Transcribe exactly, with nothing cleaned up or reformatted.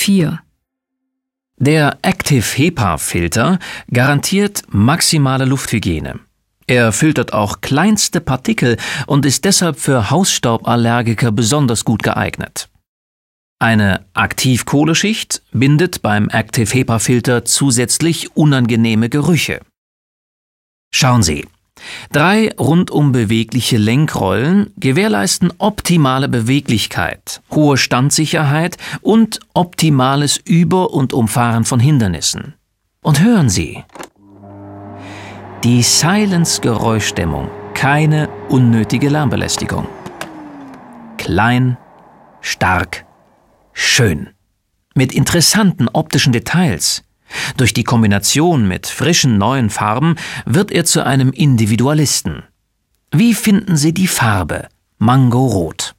vier. Der Active HEPA-Filter garantiert maximale Lufthygiene. Er filtert auch kleinste Partikel und ist deshalb für Hausstauballergiker besonders gut geeignet. Eine Aktivkohleschicht bindet beim Active HEPA-Filter zusätzlich unangenehme Gerüche. Schauen Sie, drei rundum bewegliche Lenkrollen gewährleisten optimale Beweglichkeit, hohe Standsicherheit und optimales Über- und Umfahren von Hindernissen. Und hören Sie, die Silence-Geräuschdämmung, keine unnötige Lärmbelästigung. Klein, stark, schön. Mit interessanten optischen Details. Durch die Kombination mit frischen neuen Farben wird er zu einem Individualisten. Wie finden Sie die Farbe Mango Rot?